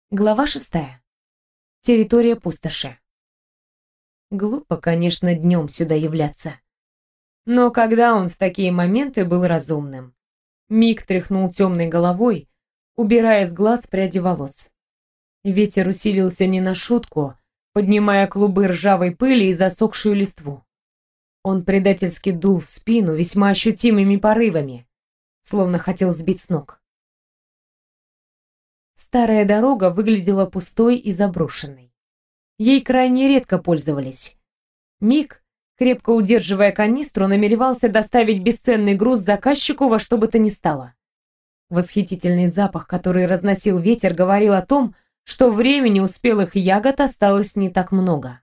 Глава 6. Территория пустоши. Глупо, конечно, днем сюда являться. Но когда он в такие моменты был разумным? Мик тряхнул темной головой, убирая с глаз пряди волос. Ветер усилился не на шутку, поднимая клубы ржавой пыли и засохшую листву. Он предательски дул в спину весьма ощутимыми порывами, словно хотел сбить с ног. Старая дорога выглядела пустой и заброшенной. Ей крайне редко пользовались. Мик, крепко удерживая канистру, намеревался доставить бесценный груз заказчику во что бы то ни стало. Восхитительный запах, который разносил ветер, говорил о том, что времени у спелых ягод осталось не так много.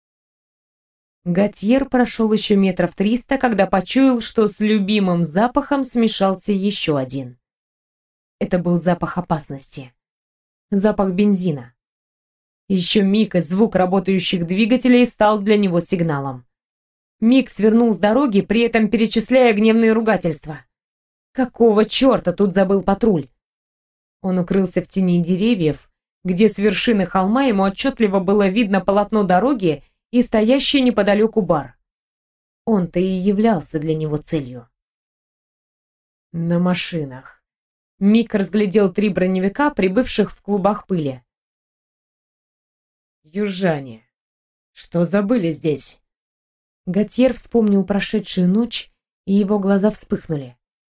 Готьер прошел еще метров 300, когда почуял, что с любимым запахом смешался еще один. Это был запах опасности. Запах бензина. Еще миг, и звук работающих двигателей стал для него сигналом. Мик свернул с дороги, при этом перечисляя гневные ругательства. Какого черта тут забыл патруль? Он укрылся в тени деревьев, где с вершины холма ему отчетливо было видно полотно дороги и стоящий неподалеку бар. Он-то и являлся для него целью. На машинах. Мик разглядел 3 броневика, прибывших в клубах пыли. «Южане, что забыли здесь?» Готьер вспомнил прошедшую ночь, и его глаза вспыхнули.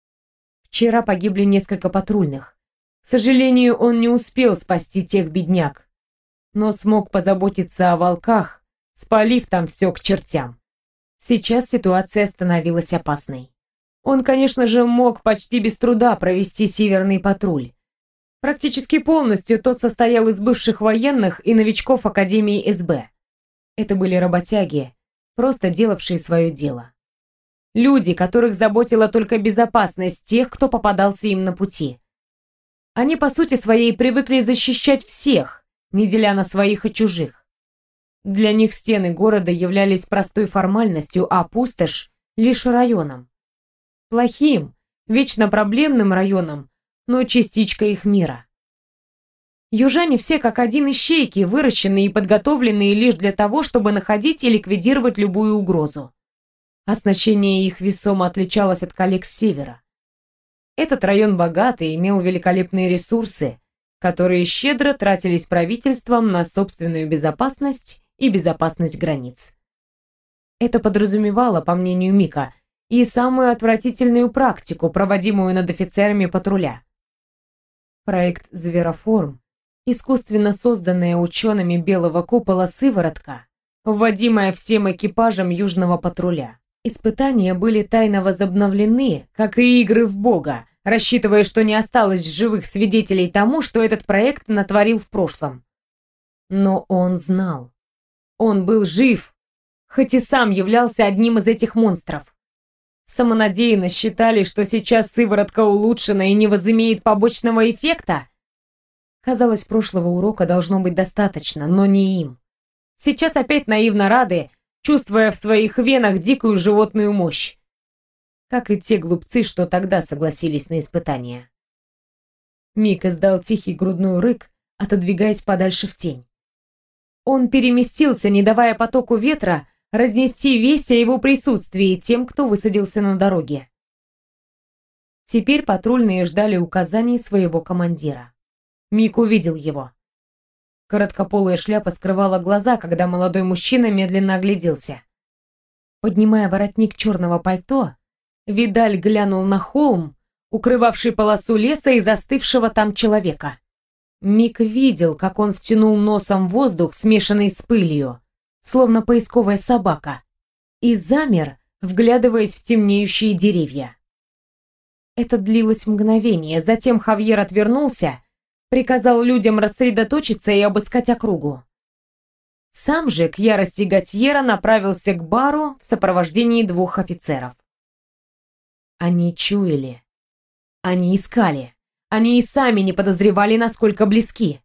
Вчера погибли несколько патрульных. К сожалению, он не успел спасти тех бедняк, но смог позаботиться о волках, спалив там все к чертям. Сейчас ситуация становилась опасной. Он, конечно же, мог почти без труда провести северный патруль. Практически полностью тот состоял из бывших военных и новичков Академии СБ. Это были работяги, просто делавшие свое дело. Люди, которых заботила только безопасность тех, кто попадался им на пути. Они, по сути своей, привыкли защищать всех, не деля на своих и чужих. Для них стены города являлись простой формальностью, а пустошь — лишь районом. Плохим, вечно проблемным районом, но частичка их мира. Южане все как один ищейки, выращенные и подготовленные лишь для того, чтобы находить и ликвидировать любую угрозу. Оснащение их весомо отличалось от коллег с севера. Этот район богатый, имел великолепные ресурсы, которые щедро тратились правительством на собственную безопасность и безопасность границ. Это подразумевало, по мнению Мика, и самую отвратительную практику, проводимую над офицерами патруля. Проект «Звероформ», искусственно созданная учеными белого купола сыворотка, вводимая всем экипажам южного патруля. Испытания были тайно возобновлены, как и игры в Бога, рассчитывая, что не осталось живых свидетелей тому, что этот проект натворил в прошлом. Но он знал. Он был жив, хоть и сам являлся одним из этих монстров. Самонадеянно считали, что сейчас сыворотка улучшена и не возымеет побочного эффекта? Казалось, прошлого урока должно быть достаточно, но не им. Сейчас опять наивно рады, чувствуя в своих венах дикую животную мощь. Как и те глупцы, что тогда согласились на испытания. Мик издал тихий грудной рык, отодвигаясь подальше в тень. Он переместился, не давая потоку ветра разнести весть о его присутствии тем, кто высадился на дороге. Теперь патрульные ждали указаний своего командира. Мик увидел его. Короткополая шляпа скрывала глаза, когда молодой мужчина медленно огляделся. Поднимая воротник черного пальто, Видаль глянул на холм, укрывавший полосу леса и застывшего там человека. Мик видел, как он втянул носом воздух, смешанный с пылью, словно поисковая собака, и замер, вглядываясь в темнеющие деревья. Это длилось мгновение, затем Хавьер отвернулся, приказал людям рассредоточиться и обыскать округу. Сам же, к ярости Готьера, направился к бару в сопровождении 2 офицеров. Они чуяли, они искали, они и сами не подозревали, насколько близки.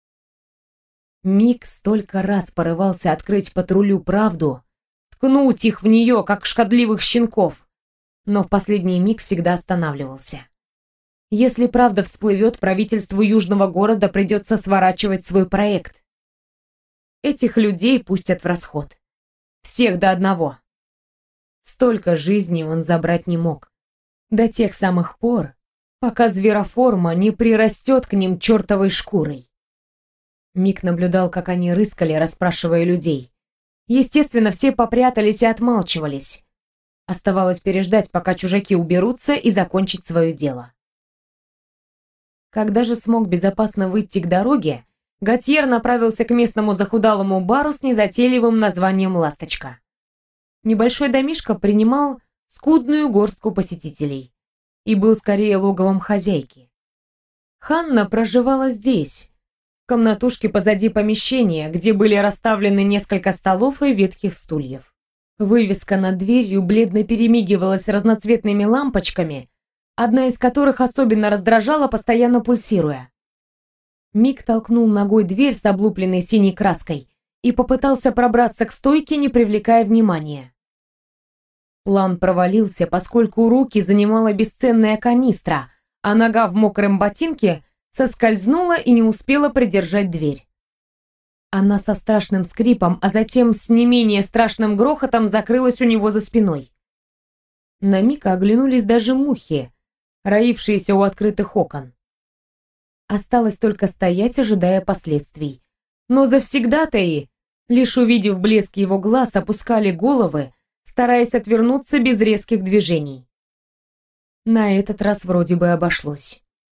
Мик столько раз порывался открыть патрулю правду, ткнуть их в нее, как шкодливых щенков, но в последний миг всегда останавливался. Если правда всплывет, правительству южного города придется сворачивать свой проект. Этих людей пустят в расход. Всех до одного. Столько жизней он забрать не мог. До тех самых пор, пока звероформа не прирастет к ним чертовой шкурой. Мик наблюдал, как они рыскали, расспрашивая людей. Естественно, все попрятались и отмалчивались. Оставалось переждать, пока чужаки уберутся, и закончить свое дело. Когда же смог безопасно выйти к дороге, Готьер направился к местному захудалому бару с незатейливым названием «Ласточка». Небольшой домишко принимал скудную горстку посетителей и был скорее логовом хозяйки. Ханна проживала здесь, в комнатушке позади помещения, где были расставлены несколько столов и ветхих стульев. Вывеска над дверью бледно перемигивалась разноцветными лампочками, одна из которых особенно раздражала, постоянно пульсируя. Мик толкнул ногой дверь с облупленной синей краской и попытался пробраться к стойке, не привлекая внимания. План провалился, поскольку руки занимала бесценная канистра, а нога в мокром ботинке соскользнула и не успела придержать дверь. Она со страшным скрипом, а затем с не менее страшным грохотом закрылась у него за спиной. На Мика оглянулись даже мухи, роившиеся у открытых окон. Осталось только стоять, ожидая последствий. Но завсегдатаи, лишь увидев блеск его глаз, опускали головы, стараясь отвернуться без резких движений. На этот раз вроде бы обошлось.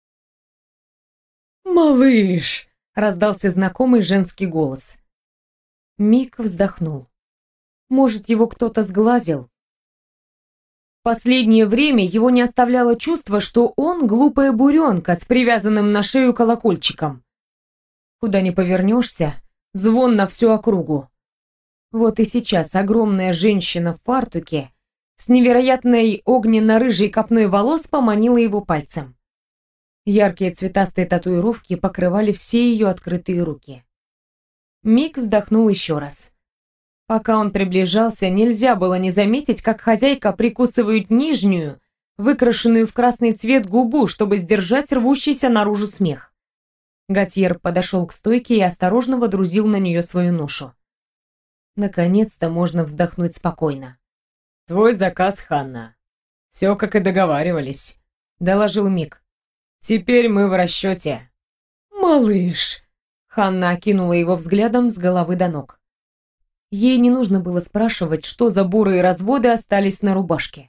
«Малыш!» — раздался знакомый женский голос. Мик вздохнул. Может, его кто-то сглазил? Последнее время его не оставляло чувство, что он глупая буренка с привязанным на шею колокольчиком. Куда ни повернешься, звон на всю округу. Вот и сейчас огромная женщина в фартуке с невероятной огненно-рыжей копной волос поманила его пальцем. Яркие цветастые татуировки покрывали все ее открытые руки. Мик вздохнул еще раз. Пока он приближался, нельзя было не заметить, как хозяйка прикусывает нижнюю, выкрашенную в красный цвет губу, чтобы сдержать рвущийся наружу смех. Готьер подошел к стойке и осторожно водрузил на нее свою ношу. Наконец-то можно вздохнуть спокойно. «Твой заказ, Ханна. Все, как и договаривались», — доложил Мик. «Теперь мы в расчете». «Малыш!» — Ханна окинула его взглядом с головы до ног. Ей не нужно было спрашивать, что за бурые разводы остались на рубашке.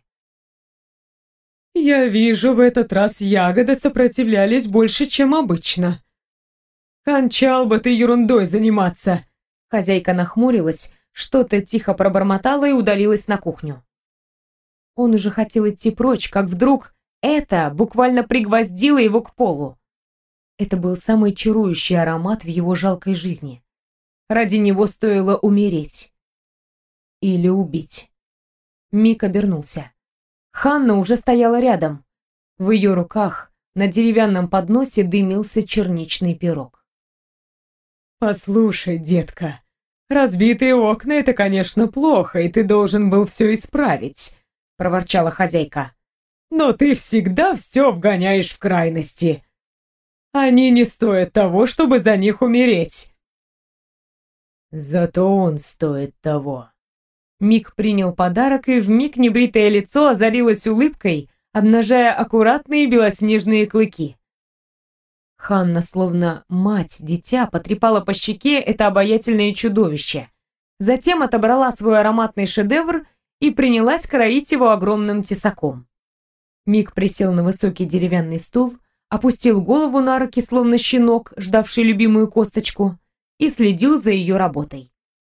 «Я вижу, в этот раз ягоды сопротивлялись больше, чем обычно. Кончал бы ты ерундой заниматься!» Хозяйка нахмурилась, что-то тихо пробормотала и удалилась на кухню. Он уже хотел идти прочь, как вдруг это буквально пригвоздило его к полу. Это был самый чарующий аромат в его жалкой жизни. Ради него стоило умереть. Или убить. Мик обернулся. Ханна уже стояла рядом. В ее руках на деревянном подносе дымился черничный пирог. «Послушай, детка, разбитые окна — это, конечно, плохо, и ты должен был все исправить», — проворчала хозяйка. «Но ты всегда все вгоняешь в крайности. Они не стоят того, чтобы за них умереть». «Зато он стоит того». Мик принял подарок, и вмиг небритое лицо озарилось улыбкой, обнажая аккуратные белоснежные клыки. Ханна, словно мать-дитя, потрепала по щеке это обаятельное чудовище. Затем отобрала свой ароматный шедевр и принялась кроить его огромным тесаком. Мик присел на высокий деревянный стул, опустил голову на руки, словно щенок, ждавший любимую косточку, и следил за ее работой.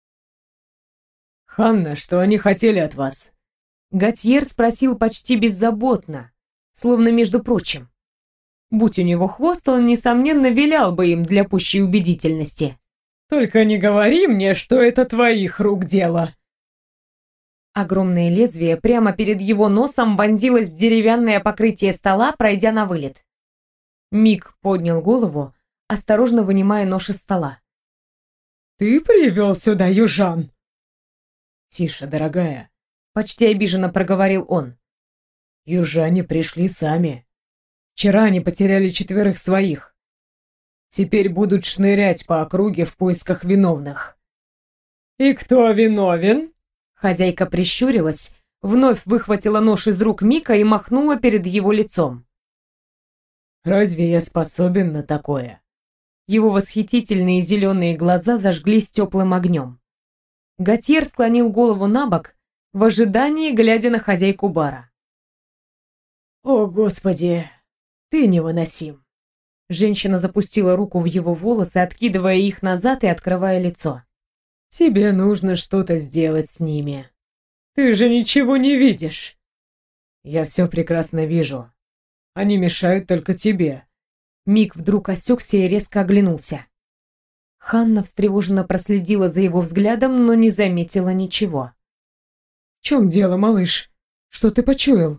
«Ханна, что они хотели от вас?» Готьер спросил почти беззаботно, словно между прочим. Будь у него хвост, он, несомненно, вилял бы им для пущей убедительности. «Только не говори мне, что это твоих рук дело!» Огромное лезвие прямо перед его носом вонзилось в деревянное покрытие стола, пройдя на вылет. Мик поднял голову, осторожно вынимая нож из стола. «Ты привел сюда южан?» «Тише, дорогая», — почти обиженно проговорил он. «Южане пришли сами. Вчера они потеряли 4 своих. Теперь будут шнырять по округе в поисках виновных». «И кто виновен?» Хозяйка прищурилась, вновь выхватила нож из рук Мика и махнула перед его лицом. «Разве я способен на такое?» Его восхитительные зеленые глаза зажглись теплым огнем. Готьер склонил голову на бок, в ожидании, глядя на хозяйку бара. «О, Господи, ты невыносим!» Женщина запустила руку в его волосы, откидывая их назад и открывая лицо. «Тебе нужно что-то сделать с ними. Ты же ничего не видишь!» «Я все прекрасно вижу. Они мешают только тебе». Мик вдруг осекся и резко оглянулся. Ханна встревоженно проследила за его взглядом, но не заметила ничего. «В чем дело, малыш? Что ты почуял?»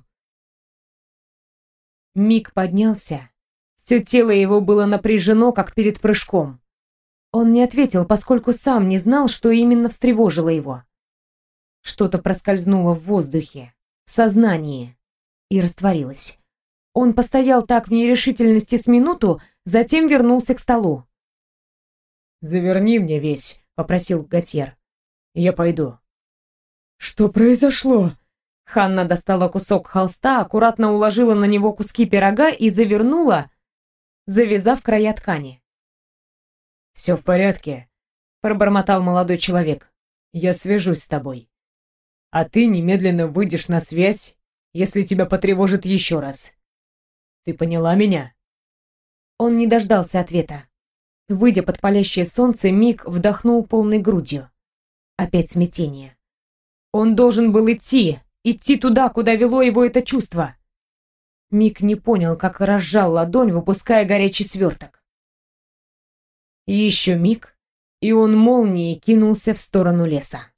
Мик поднялся. Все тело его было напряжено, как перед прыжком. Он не ответил, поскольку сам не знал, что именно встревожило его. Что-то проскользнуло в воздухе, в сознании, и растворилось. Он постоял так в нерешительности с минуту, затем вернулся к столу. «Заверни мне весь», — попросил Готьер. «Я пойду». «Что произошло?» Ханна достала кусок холста, аккуратно уложила на него куски пирога и завернула, завязав края ткани. «Все в порядке», — пробормотал молодой человек. «Я свяжусь с тобой. А ты немедленно выйдешь на связь, если тебя потревожит еще раз. Ты поняла меня?» Он не дождался ответа. Выйдя под палящее солнце, Мик вдохнул полной грудью. Опять смятение. Он должен был идти туда, куда вело его это чувство. Мик не понял, как разжал ладонь, выпуская горячий сверток. Еще миг, и он молнией кинулся в сторону леса.